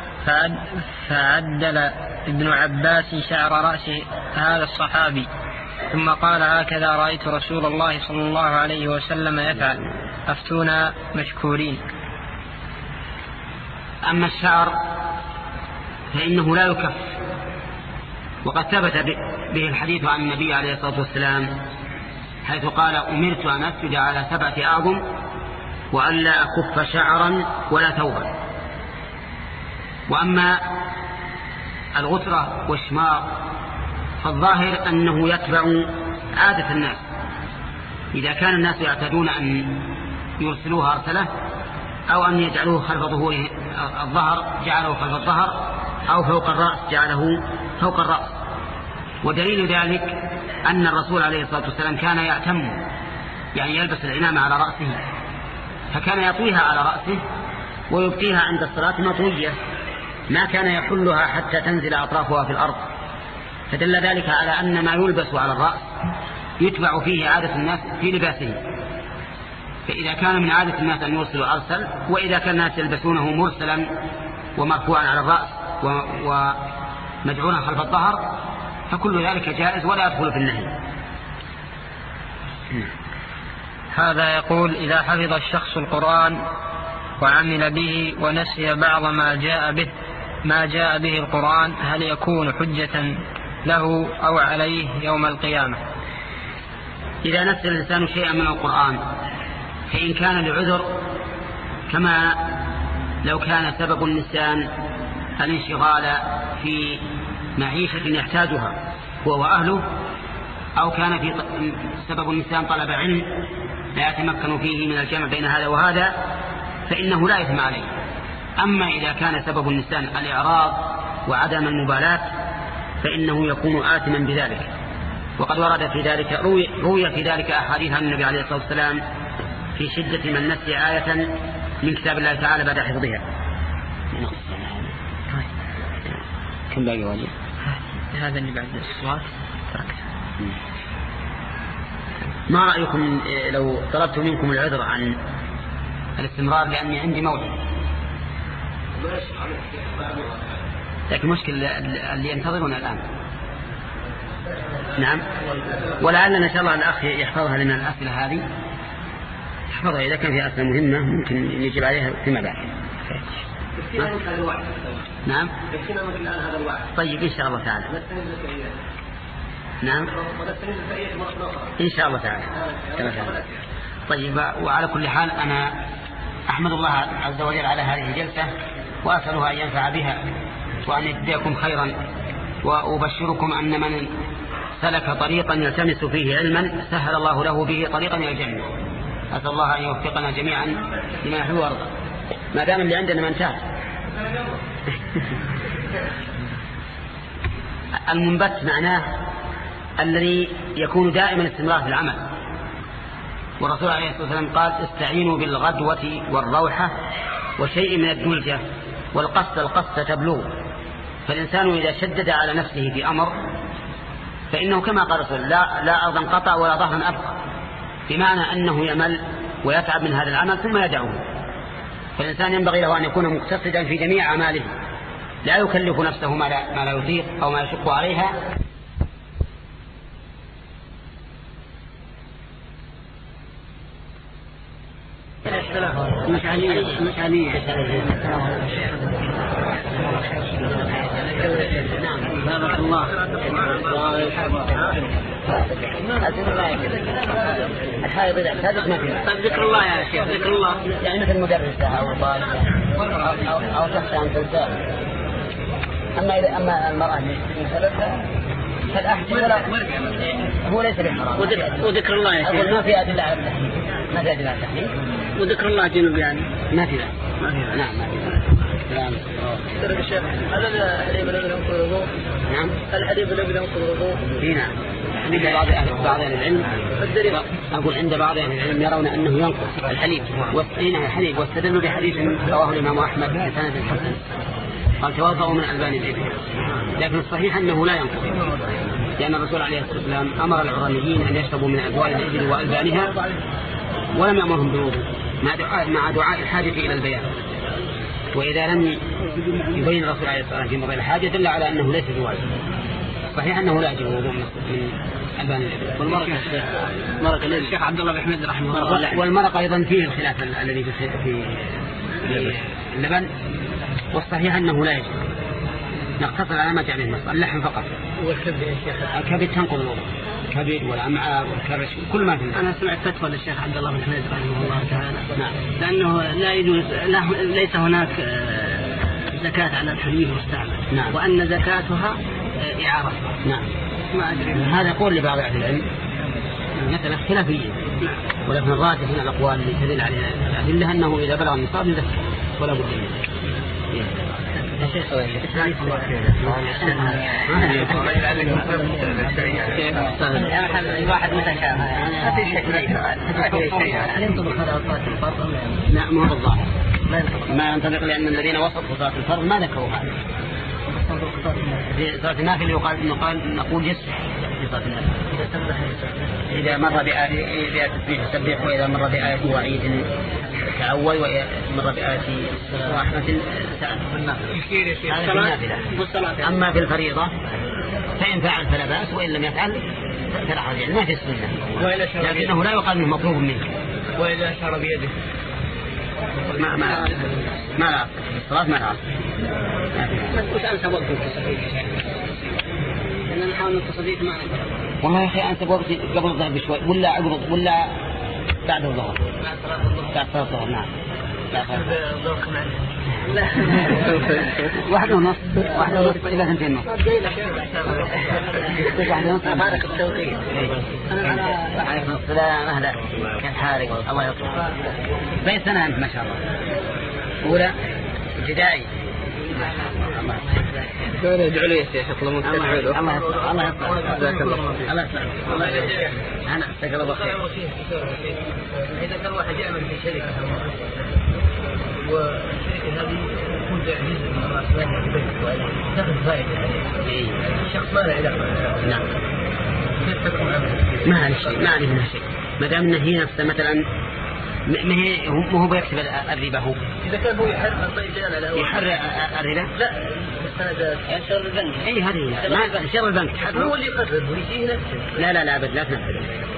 فعدل ابن عباس شعر رأسه هذا الصحابي، ثم قال: هكذا رأيت رسول الله صلى الله عليه وسلم يفعل، أفتونا مشكورين. أما الشعر فإنه لا يكف، وقد ثبت به الحديث عن النبي عليه الصلاة والسلام حيث قال: أمرت أن أسجد على 7 أعظم وأن لا أكف شعرا ولا ثوبا. وأما الغترة والشماغ فالظاهر أنه يتبع عادة الناس، إذا كان الناس يعتادون أن يرسلوها أرسله، أو أن يجعلوه خلف ظهور الظهر جعله خلف الظهر، أو فوق الرأس جعله فوق الرأس. ودليل ذلك أن الرسول عليه الصلاة والسلام كان يأتم، يعني يلبس العمامة على رأسه، فكان يطويها على رأسه ويبقيها عند الصلاة مطوية، ما كان يحلها حتى تنزل أطرافها في الأرض. فدل ذلك على أن ما يلبس على الرأس يتبع فيه عادة الناس في لباسه. فإذا كان من عادة الناس أن يرسلوا أرسل، وإذا كان الناس يلبسونه مرسلا ومرفوعا على الرأس ومدعونا خلف الظهر، فكل ذلك جائز ولا يدخل في النهي. هذا يقول: إذا حفظ الشخص القرآن وعمل به ونسي بعض ما جاء به القرآن، هل يكون حجة له أو عليه يوم القيامة؟ إذا نسي الإنسان شيئا من القرآن فإن كان لعذر، كما لو كان سبب النسيان الانشغال في معيشة يحتاجها هو وأهله، أو كان في سبب النسيان طلب علم لا يتمكن فيه من الجمع بين هذا وهذا، فإنه لا إثم عليه. أما إذا كان سبب النسيان الإعراض وعدم المبالاة فإنه يكون آثما بذلك. وقد ورد في ذلك روي في ذلك أحاديث عن النبي عليه الصلاة والسلام في شدة من نسي آية من كتاب الله تعالى بعد حفظها. كم باقي واجب؟ هذا اللي بعد الصلاة تركته. ما رأيكم لو طلبت منكم العذر عن الاستمرار لأني عندي موعد؟ لكن مشكلة اللي ينتظرون الآن. نعم، ولعلنا إن شاء الله الأخ يحفظها لنا الأسئلة هذه، يحفظها إذا كان في أسئلة مهمة ممكن يجب عليها فيما بعد. نعم، طيب إن شاء الله تعالى. نعم إن شاء الله تعالى. طيب، وعلى كل حال أنا أحمد الله عز وجل على هذه الجلسة، وأسأله أن ينفع بها وأن يجزيكم خيرا، وأبشركم أن من سلك طريقا يلتمس فيه علما سهل الله له به طريقا إلى الجنة. أسأل الله أن يوفقنا جميعا لما يحب ويرضى، ما دام اللي عندنا ما انتهى. المنبت معناه الذي يكون دائما استمرار في العمل، والرسول عليه الصلاة والسلام قال: استعينوا بالغدوة والروحة وشيء من الدلجة والقصة تبلغ. فالإنسان إذا شدد على نفسه في أمر فإنه كما قال الرسول: لا أرضا قطع ولا ظهرا أبقى، بمعنى أنه يمل ويتعب من هذا العمل ثم يدعوه. فالإنسان ينبغي له أن يكون مقتصدا في جميع أعماله، لا يكلف نفسه ما لا يطيق أو ما يشق عليها. مشعلية. نعم بارك الله. الحائض إذا اعتادت ما فيها. طيب ذكر الله يا شيخ، ذكر الله يعني مثل مدرسة أو طالبة أو تخشى أن تنسى. أما المرأة فالأحسن هو ليس بحرام. وذكر الله يا شيخ ما في أدلة على التحريم، ما في أدلة على التحريم. وذكر الله جنوب يعني ما في. نعم ما في. سلام. ترى الشيخ هذا الحديث الذي ينقض الوضوء. نعم. الحديث الذي ينقض الوضوء. نعم. عند بعض أهل العلم أقول عند بعض أهل العلم يرون أنه ينقض الحليب الحليب واستدلوا بحديث رواه الإمام أحمد بسند حسن قال توضؤوا من ألبان الإبل، لكن الصحيح أنه لا ينقض، لأن الرسول عليه الصلاة والسلام أمر العرانيين أن يشربوا من أبوال الإبل وألبانها ولم يأمرهم بالوضوء مع دعاء الحاجة إلى البيان. وإذا لم يبين الرسول عليه الصلاة والسلام في موضع الحاجة دل على أنه ليس بواجب. صحيح أنه لا يجب الوضوء من ألبان الإبل. والمرق الشيخ عبد الله بن حميد رحمه الله. والمرق أيضا فيه الخلاف الذي في اللبن، والصحيح أنه لا يجب. نقتصر على ما جاء به النص، اللحم فقط. والكبد يا شيخ؟ الكبد تنقض الوضوء، الكبد والأمعاء والكرش كل ما فيه. أنا سمعت فتوى للشيخ عبد الله بن حميد رحمه الله تعالى. نعم. لأنه لا يجوز ليس هناك زكاة على الحليب المستعمل. نعم. وأن زكاتها إعارة. نعم. ما أدري. هذا قول لبعض أهل العلم مثلا خلافية. نعم. ولكن الراجح من الأقوال اللي تدل عليها الأدلة أنه إذا بلغ النصاب يزكى ولا بد منه. واحد متشابه ما في شيء. هل ينطبق هذا على صلاة الفرض؟ لا ما هو الظاهر ما ينطبق، لأن الذين وصفوا صلاة الفرض ما ذكروا هذا. في صلاة النافل نقول يسبح في صلاة النافل إذا مر بآية تسبيح يسبح، وإذا مر بآية وعيد تعوّل، ومر بآية رحمة سأل. أما في الفريضة فإن فعل فلا بأس، وإن لم يفعل فلا حرج، ما في السنة، لكنه لا يقال منه مطلوب منك. وإذا أشار بيده ما لا الصلاة ما لا. وش أنسب وقت التصديق يا شيخ؟ إننا نحاول التصديق ما نقدر. والله يا أخي أنسب وقت قبل الظهر بشوي ولا عقب ولا بعد الظهر؟ بعد الظهر. نعم. لا. واحدة ونص إلى 2:30. واحدة ونص. بارك التوقيت. عليكم السلام. أهلا. كيف حالك؟ الله يطول. بين سنة أنت ما شاء الله. أولى ابتدائي. الله يدعو لي يا شيخ. الله يطول. الله يطول. الله يجزاك. أنا أستغفر الله خير. إذا كان واحد يعمل في شركة والشركة هذه يكون جزء من رأس مالها في بيت وإلى تأخذ فائدة عليه. الشخص ما له علاقة. نعم. كيف تكون عمله؟ ما عليه شيء، ما عليه منها شيء. ما دام إنه هي نفسه مثلا ما هو بيكسب الربا هو. إذا كان هو يحرر الربا؟ لا. شر البنك. أي هذه ما شر البنك. هو اللي يقرر ويجيه نفسه. لا أبد لا تنفذ.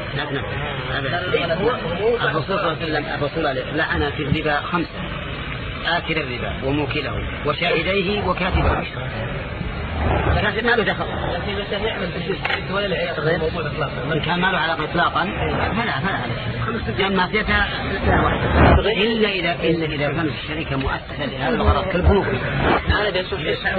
الرسول صلى الله عليه وسلم الرسول لعن في الربا 5: آكل الربا وموكله وشاهديه وكاتبه. فكاتب ما له دخل. لكن إذا كان يعمل بشيء ولا له علاقة بالموضوع إطلاقا. إن كان ما له علاقة إطلاقا فلا لأن معصيتها إلا إذا كانت الشركة مؤسسة لهذا الغرض كالبنوك. أنا بشوف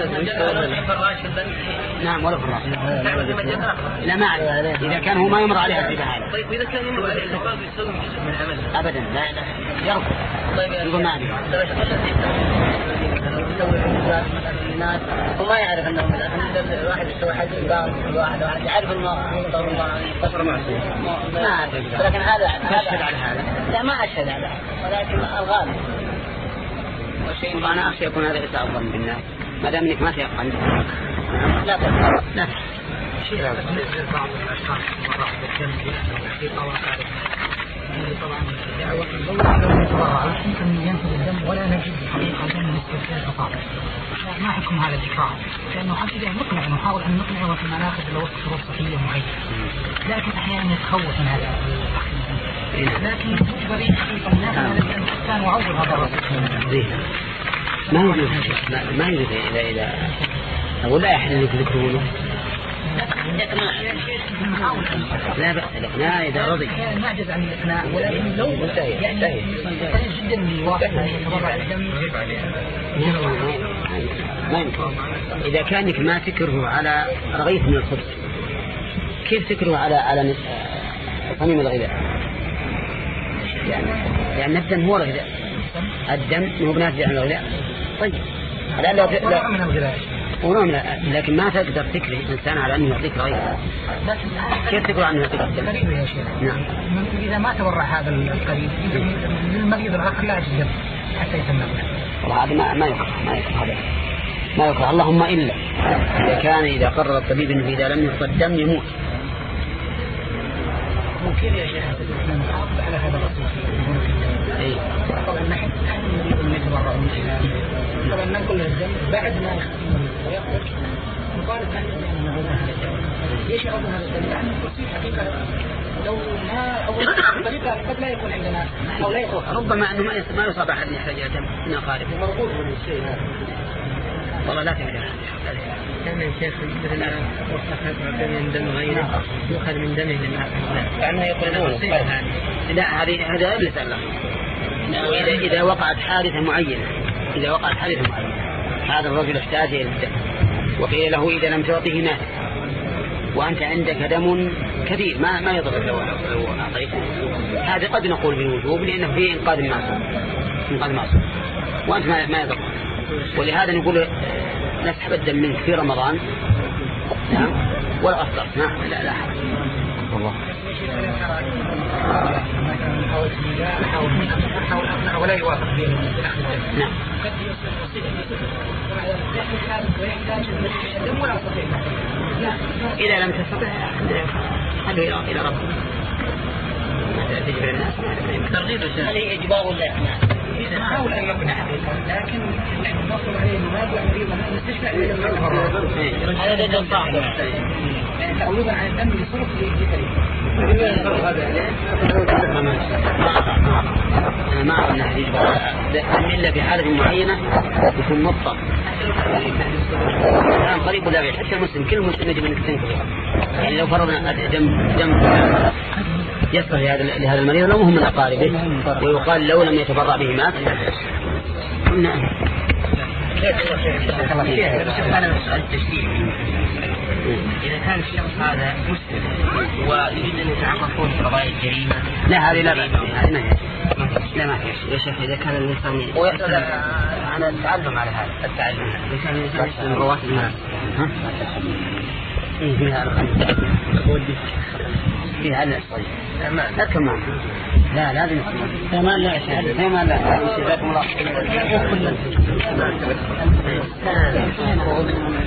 نعم ولا فراش. لا ما عليه. إذا كان هو ما يمر عليها الربا هذا. طيب إذا كان يمر عليها الربا يسوي جزء من العمل. أبدا لا يرفض. يقول ما عليه. الناس وما يعرف أنه الواحد يسوي حاجة واحد يعرف أنه قصر معصية. ما أعرف. لكن هذا أشهد على هذا. لا ما أشهد على هذا، ولكن الغالب. والشيء أنا أخشى يكون هذا إساءة الظن بالناس ما دام إنك ما تيقن. لا تفعل. لا. شيء بعض الأشخاص مرة بالجنب في طواقع طبعا دعوة لو يتبرع يمكن ينفذ الدم ولا نجد حقيقة دم الاسترسال فقط. ما حكم هذا الإكراه؟ لأنه حقيقة نقنع نحاول أن نقنعه في مناخ لو وقت شروط صحية معينة، لكن أحيانا يتخوف من هذا لكن مجبرين حقيقة الناس هذا الدم حتى نعوض هذا الرصيد. ما يوجد إذا أقول لا يحل لك ذكرونه لا بأس الإقناع إذا رضي. نعجز عن الإقناع ولكن لو يعني جدا الواقع يتبرع الدم ما يمكن. إذا كانك ما تكره على رغيف من الخبز كيف تكره على صميم الغذاء؟ يعني الدم هو الغذاء، الدم هو بناتج عن الغذاء. طيب لا من الغذاء لكن ما تقدر تكره إنسان على أنه يعطيك رغيف. كيف تكره عنه يعطيك الدم؟ نعم. إذا ما تبرع هذا القريب للمريض الآخر لا يجب حتى يتنقل. والله هذا ما يكره اللهم إلا إذا قرر الطبيب أنه إذا لم يعطى الدم يموت. ممكن يا شيخ نحافظ على هذا الرسول. طبعا نحن المريض اللي يتبرعون طبعا ننقل الدم بعد ما يختم ويخرج نطالب أن نعود هذا الدم. ليش يعود هذا الدم؟ يعني الرسول حقيقة لو ما أول طريقة قد لا يكون عندنا أو لا يكون ربما أنه ما يصاب أحد يحتاج إلى دم من أقاربه. مربوط بالشيء هذا. والله لا تقدر. كان الشيخ مثلا وصفت من دم غيره يؤخذ من دمه كأنه يقولون لا هذا إبليس الله. إذا وقعت حادثة معينة هذا الرجل احتاج إلى الدم وقيل له إذا لم تعطيه مات وأنت عندك دم كثير ما يضر لو أعطيته، هذا قد نقول بالوجوب لأنه فيه إنقاذ معصوم وأنت ما يضر. ولهذا نقول نسحب الدم منك في رمضان نعم ولا أفضل لا حرج والله. أحاول أقنع ولا يوافق نعم. إذا لم تستطع خلوا إلى ربك تجبر الناس ترغيب هذه إجبار ولا إقناع. نحاول أن يقنع لكن نصل عليه المراجع مريضا نستشفع إلى المريض هذا دم صعب تعويضا عن الدم لصرف لجسري. أنا ما أعرف أنه يجبر إلا في حالة معينة يكون مضطر الآن قريب ولا بعيد. حتى المسلم كل مسلم يجب أن تنقذه. يعني لو فرضنا دم يصل لهذا المريض لو هم من أقاربه ويقال لو لم يتبرع به مات قلنا أنا مسألة تشديد. إذا كان الشخص هذا مسلم ويريد أن يتعرفون في قضايا الجريمة لا هذه لا ما فيش يا شيخ. إذا كان الإنسان أنا أتعلم على هذا التعلم إذا كان الإنسان يسلم رواتب المال فيها الخمس فيها الأسطير لا كمان لا لازم كمان لا كمان لا